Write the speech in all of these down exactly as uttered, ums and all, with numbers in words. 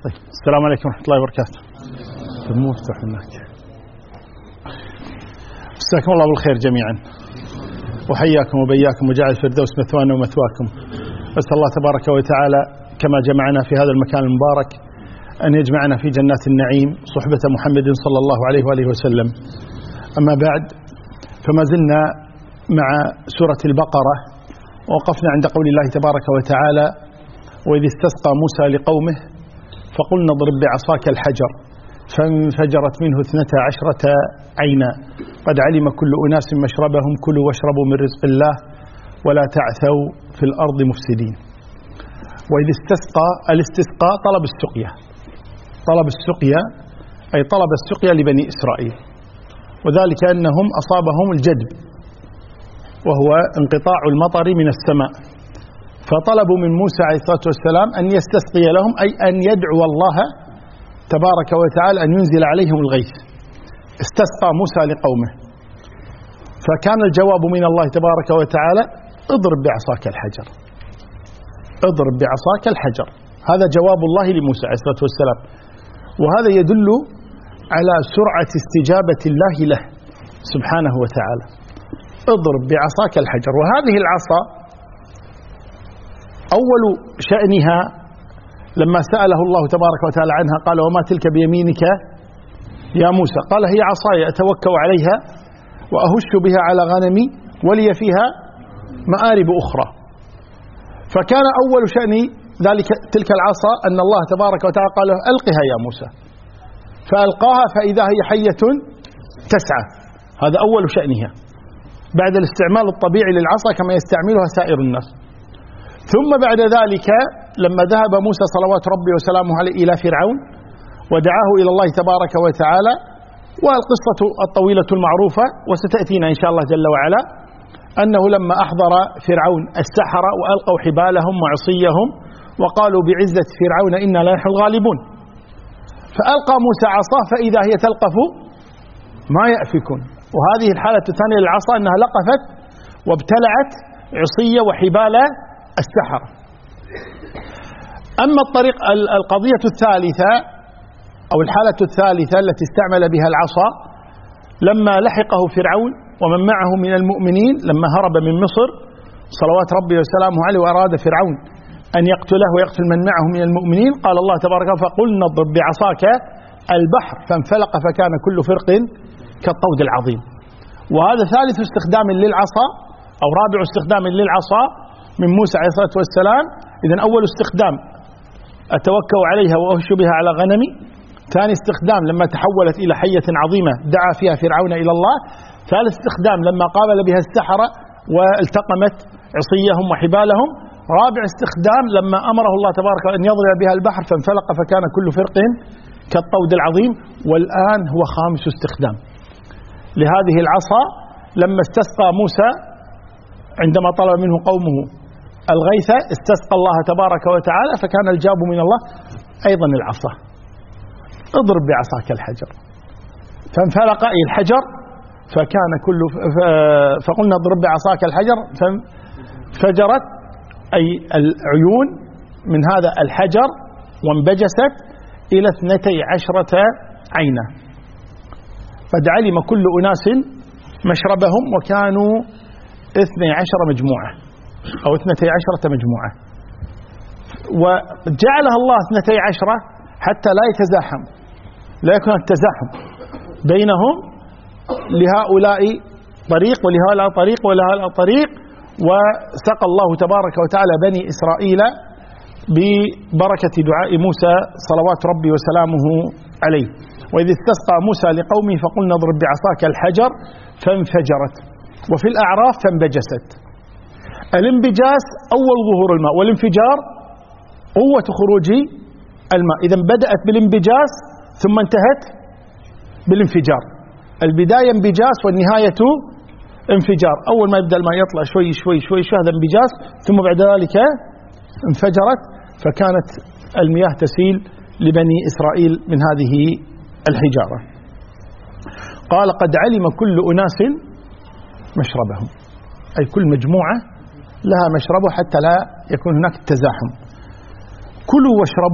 طيب. السلام عليكم ورحمة الله وبركاته. المفتح هناك. مساكم الله بالخير جميعا، وحياكم وبياكم وجعل الفردوس مثوانا ومثواكم. أسأل الله تبارك وتعالى كما جمعنا في هذا المكان المبارك أن يجمعنا في جنات النعيم صحبة محمد صلى الله عليه وآله وسلم. أما بعد، فما زلنا مع سورة البقرة، ووقفنا عند قول الله تبارك وتعالى: وإذ استسقى موسى لقومه فقلنا اضرب بعصاك الحجر فانفجرت منه اثنتا عشرة عينا قد علم كل أناس مشربهم كلوا واشربوا من رزق الله ولا تعثوا في الأرض مفسدين. وإذ استسقى، الاستسقاء طلب السقيا، طلب السقيا أي طلب السقيا لبني إسرائيل، وذلك أنهم أصابهم الجدب وهو انقطاع المطر من السماء، فطلبوا من موسى عليه الصلاة والسلام أن يستسقي لهم، أي أن يدعو الله تبارك وتعالى أن ينزل عليهم الغيث. استسقى موسى لقومه، فكان الجواب من الله تبارك وتعالى: اضرب بعصاك الحجر، اضرب بعصاك الحجر. هذا جواب الله لموسى عليه الصلاة والسلام، وهذا يدل على سرعة استجابة الله له سبحانه وتعالى. اضرب بعصاك الحجر، وهذه العصا أول شأنها لما سأله الله تبارك وتعالى عنها قال: وما تلك بيمينك يا موسى؟ قال: هي عصاي أتوكأ عليها وأهش بها على غنمي ولي فيها مآرب أخرى. فكان أول شأن ذلك تلك العصا أن الله تبارك وتعالى قال له: ألقها يا موسى، فألقاها فإذا هي حية تسعى. هذا أول شأنها بعد الاستعمال الطبيعي للعصا كما يستعملها سائر الناس. ثم بعد ذلك لما ذهب موسى صلوات ربي وسلامه عليه إلى فرعون ودعاه إلى الله تبارك وتعالى، والقصة الطويلة المعروفة وستأتينا إن شاء الله جل وعلا، أنه لما أحضر فرعون السحرة وألقوا حبالهم وعصيهم وقالوا بعزة فرعون إنا لا نحن الغالبون، فألقى موسى عصاه فإذا هي تلقف ما يأفكون. وهذه الحالة الثانية للعصا أنها لقفت وابتلعت عصية وحبال السحرة. أما الطريق القضية الثالثة أو الحالة الثالثة التي استعمل بها العصا لما لحقه فرعون ومن معه من المؤمنين لما هرب من مصر صلوات ربي وسلامه عليه، وأراد فرعون أن يقتله ويقتل من معه من المؤمنين، قال الله تبارك وتعالى: فقلنا اضرب بعصاك البحر فانفلق فكان كل فرق كالطود العظيم. وهذا ثالث استخدام للعصا أو رابع استخدام للعصا من موسى عليه الصلاة والسلام. إذن أول استخدام أتوكأ عليها وأهش بها على غنمي. ثاني استخدام لما تحولت إلى حية عظيمة دعا فيها فرعون إلى الله. ثالث استخدام لما قابل بها السحرة والتقمت عصيهم وحبالهم. رابع استخدام لما أمره الله تبارك أن يضرب بها البحر فانفلق فكان كل فرق كالطود العظيم. والآن هو خامس استخدام لهذه العصا لما استسقى موسى عندما طلب منه قومه الغيث، استسقى الله تبارك وتعالى فكان الجواب من الله أيضا العصا: اضرب بعصاك الحجر فانفلق أي الحجر فكان كل فقلنا اضرب بعصاك الحجر فانفجرت أي العيون من هذا الحجر وانبجست إلى اثنتي عشرة عينا قد علم كل أناس مشربهم، وكانوا اثني عشر مجموعة أو اثنتي عشرة مجموعة. وجعلها الله اثنتي عشرة حتى لا يتزاحم، لا يكون التزاحم بينهم، لهؤلاء طريق ولهؤلاء طريق ولهؤلاء طريق. وسقى الله تبارك وتعالى بني إسرائيل ببركة دعاء موسى صلوات ربي وسلامه عليه. وإذ استسقى موسى لقومه فقلنا اضرب بعصاك الحجر فانفجرت، وفي الأعراف فانبجست. الانبجاس أول ظهور الماء، والانفجار قوة خروج الماء. إذن بدأت بالانبجاس ثم انتهت بالانفجار. البداية انبجاس والنهاية انفجار. أول ما يبدأ الماء يطلع شوي شوي شوي شوي هذا انبجاس، ثم بعد ذلك انفجرت فكانت المياه تسيل لبني إسرائيل من هذه الحجارة. قال: قد علم كل أناس مشربهم، أي كل مجموعة لها مشربه حتى لا يكون هناك التزاحم. كلوا واشربوا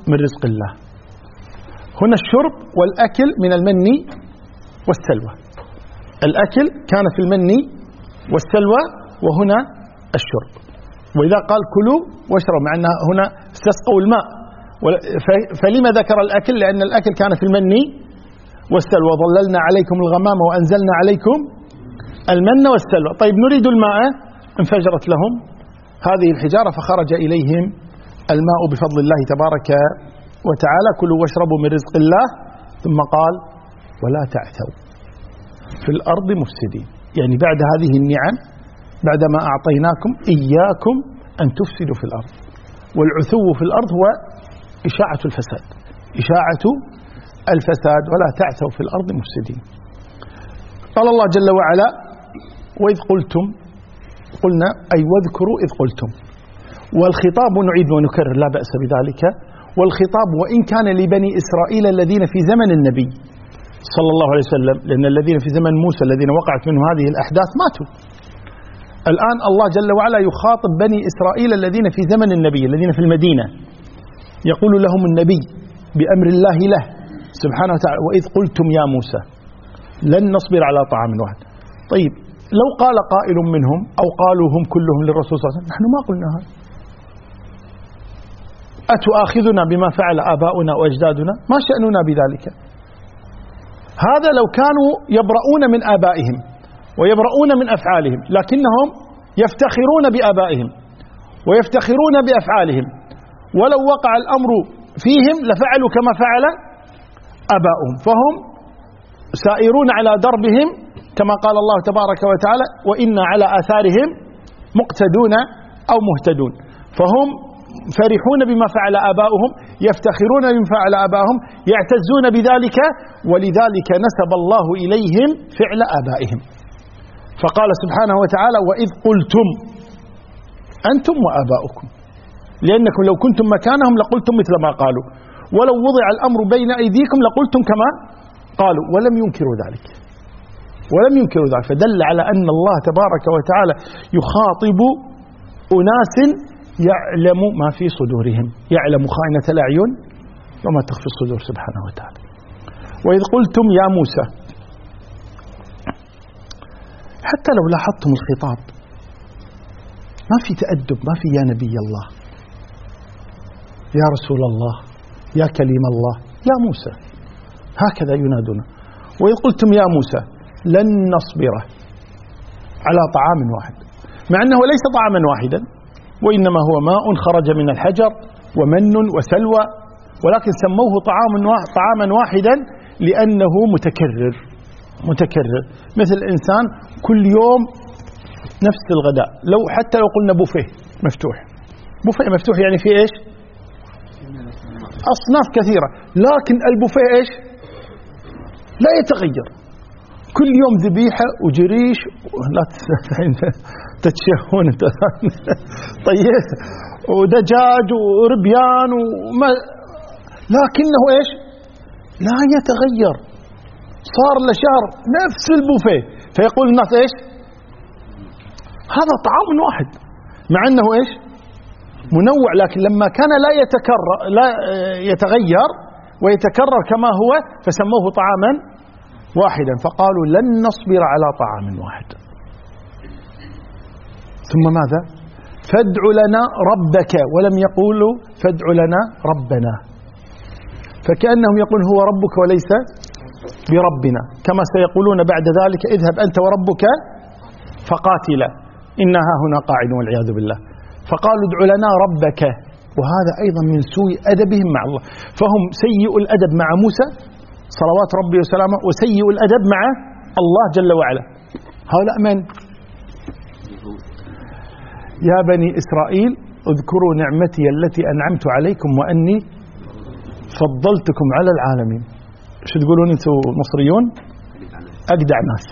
من رزق الله. هنا الشرب والأكل من المن والسلوى. الأكل كان في المن والسلوى، وهنا الشرب. وإذا قال كلوا واشربوا، مع أن هنا استسقوا الماء، فلما ذكر الأكل؟ لأن الأكل كان في المن والسلوى. ظللنا عليكم الغمام وأنزلنا عليكم المن والسلوى. طيب نريد الماء، انفجرت لهم هذه الحجارة فخرج إليهم الماء بفضل الله تبارك وتعالى. كلوا واشربوا من رزق الله. ثم قال ولا تعثوا في الأرض مفسدين، يعني بعد هذه النعم، بعدما أعطيناكم إياكم أن تفسدوا في الأرض. والعثو في الأرض هو إشاعة الفساد، إشاعة الفساد. ولا تعثوا في الأرض مفسدين. قال الله جل وعلا وإذ قلتم، قلنا أي واذكروا إذ قلتم. والخطاب نعيد ونكرر لا بأس بذلك. والخطاب وإن كان لبني إسرائيل الذين في زمن النبي صلى الله عليه وسلم، لأن الذين في زمن موسى الذين وقعت منهم هذه الأحداث ماتوا. الآن الله جل وعلا يخاطب بني إسرائيل الذين في زمن النبي، الذين في المدينة، يقول لهم النبي بأمر الله له سبحانه وتعالى وإذ قلتم يا موسى لن نصبر على طعام واحد. طيب لو قال قائل منهم أو قالوا هم كلهم للرسول صلى الله عليه وسلم نحن ما قلنا هذا، أتؤاخذنا بما فعل آباؤنا وأجدادنا؟ ما شأننا بذلك. هذا لو كانوا يبرؤون من آبائهم ويبرؤون من أفعالهم، لكنهم يفتخرون بآبائهم ويفتخرون بأفعالهم، ولو وقع الأمر فيهم لفعلوا كما فعل آباؤهم، فهم سائرون على دربهم كما قال الله تبارك وتعالى وإنا على آثارهم مقتدون أو مهتدون. فهم فرحون بما فعل آباؤهم، يفتخرون بما فعل آباؤهم، يعتزون بذلك، ولذلك نسب الله إليهم فعل آبائهم. فقال سبحانه وتعالى وإذ قلتم أنتم وآباؤكم، لأنكم لو كنتم مكانهم لقلتم مثل ما قالوا، ولو وضع الأمر بين أيديكم لقلتم كما قالوا، ولم ينكروا ذلك ولم ينكروا ذلك. فدل على أن الله تبارك وتعالى يخاطب أناس يعلم ما في صدورهم، يعلم خائنة الأعين وما تخفي الصدور سبحانه وتعالى. وإذ قلتم يا موسى، حتى لو لاحظتم الخطاب ما في تأدب، ما في يا نبي الله، يا رسول الله، يا كليم الله، يا موسى، هكذا ينادنا. وإذ قلتم يا موسى لن نصبر على طعام واحد، مع أنه ليس طعاما واحدا، وإنما هو ماء خرج من الحجر ومن وسلوى، ولكن سموه طعاما واحدا لأنه متكرر متكرر مثل الإنسان كل يوم نفس الغداء. لو حتى لو قلنا بوفيه مفتوح، بوفيه مفتوح يعني في إيش؟ أصناف كثيرة، لكن البوفيه إيش؟ لا يتغير، كل يوم ذبيحة وجريش، لا تتشهون طيب، ودجاج وربيان وما، لكنه إيش؟ لا يتغير، صار لشهر نفس البوفيه، فيقول الناس إيش؟ هذا طعام واحد، مع أنه إيش؟ منوع، لكن لما كان لا يتكرر لا يتغير ويتكرر كما هو فسموه طعاما واحدا، فقالوا لن نصبر على طعام واحد. ثم ماذا؟ فادع لنا ربك، ولم يقولوا فادع لنا ربنا، فكأنهم يقول هو ربك وليس بربنا، كما سيقولون بعد ذلك اذهب أنت وربك فقاتلا إنها هنا قاعد والعياذ بالله. فقالوا ادع لنا ربك، وهذا أيضا من سوء أدبهم مع الله، فهم سيء الأدب مع موسى صلوات ربي وسلامه، وسيء الأدب مع الله جل وعلا. هؤلاء من؟ يا بني إسرائيل اذكروا نعمتي التي أنعمت عليكم وأني فضلتكم على العالمين. شو تقولون أنتم مصريون؟ أجدع ناس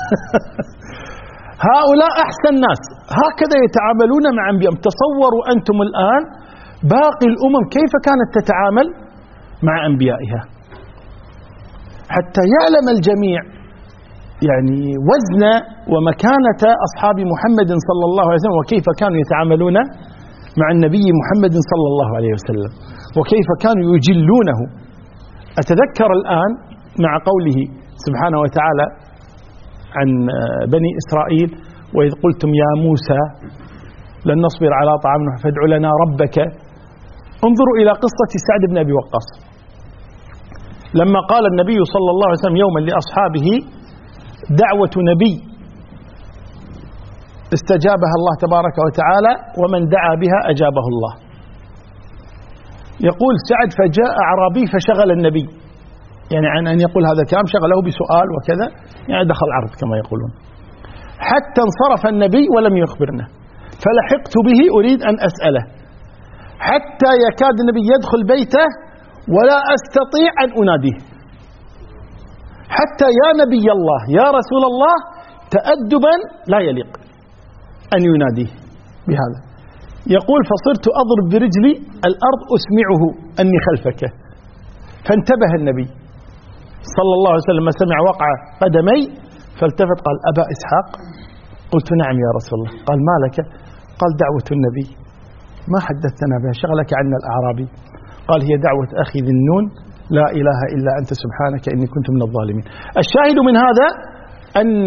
هؤلاء أحسن ناس، هكذا يتعاملون مع أنبيائهم. تصوروا أنتم الآن باقي الأمم كيف كانت تتعامل مع أنبيائها، حتى يعلم الجميع يعني وزن ومكانة أصحاب محمد صلى الله عليه وسلم، وكيف كانوا يتعاملون مع النبي محمد صلى الله عليه وسلم. وكيف كانوا يجلونه. أتذكر الآن مع قوله سبحانه وتعالى عن بني إسرائيل: وإذ قلتم يا موسى لن نصبر على طعام فادع لنا ربك. انظروا إلى قصة سعد بن أبي وقاص لما قال النبي صلى الله عليه وسلم يوما لأصحابه: دعوة نبي استجابها الله تبارك وتعالى ومن دعا بها أجابه الله. يقول سعد: فجاء أعرابي فشغل النبي، يعني عن أن يقول هذا الكلام شغله بسؤال وكذا، يعني دخل عرض كما يقولون، حتى انصرف النبي ولم يخبرنا، فلحقت به أريد أن أسأله حتى يكاد النبي يدخل بيته ولا أستطيع أن أناديه، حتى يا نبي الله يا رسول الله تأدبا لا يليق أن يناديه بهذا. يقول: فصرت أضرب برجلي الأرض أسمعه أني خلفك، فانتبه النبي صلى الله عليه وسلم سمع وقع قدمي فالتفت قال: أبا إسحاق؟ قلت: نعم يا رسول الله. قال: ما لك؟ قال: دعوة النبي ما حدثتنا بها، شغلك عنا الأعرابي. قال: هي دعوة أخي ذي النون: لا إله إلا أنت سبحانك إني كنت من الظالمين. الشاهد من هذا أن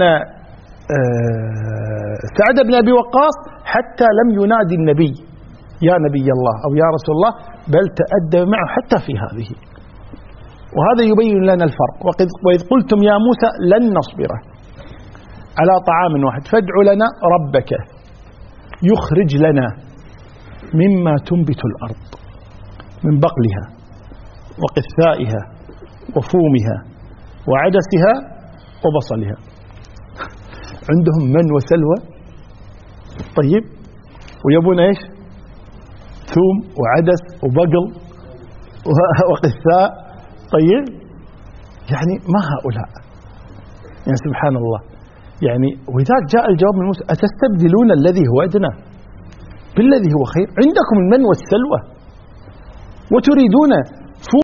سعد بن أبي وقاص حتى لم ينادي النبي يا نبي الله أو يا رسول الله، بل تأدب معه حتى في هذه. وهذا يبين لنا الفرق. وإذ قلتم يا موسى لن نصبر على طعام واحد فادع لنا ربك يخرج لنا مما تنبت الأرض من بقلها وقثائها وفومها وعدسها وبصلها. عندهم من وسلوى، طيب، ويبون ايش؟ ثوم وعدس وبقل وقثاء، طيب، يعني ما هؤلاء، يعني سبحان الله. يعني وإذا جاء الجواب من موسى: أتستبدلون الذي هو أدنى بالذي هو خير؟ عندكم المن والسلوى وتريدون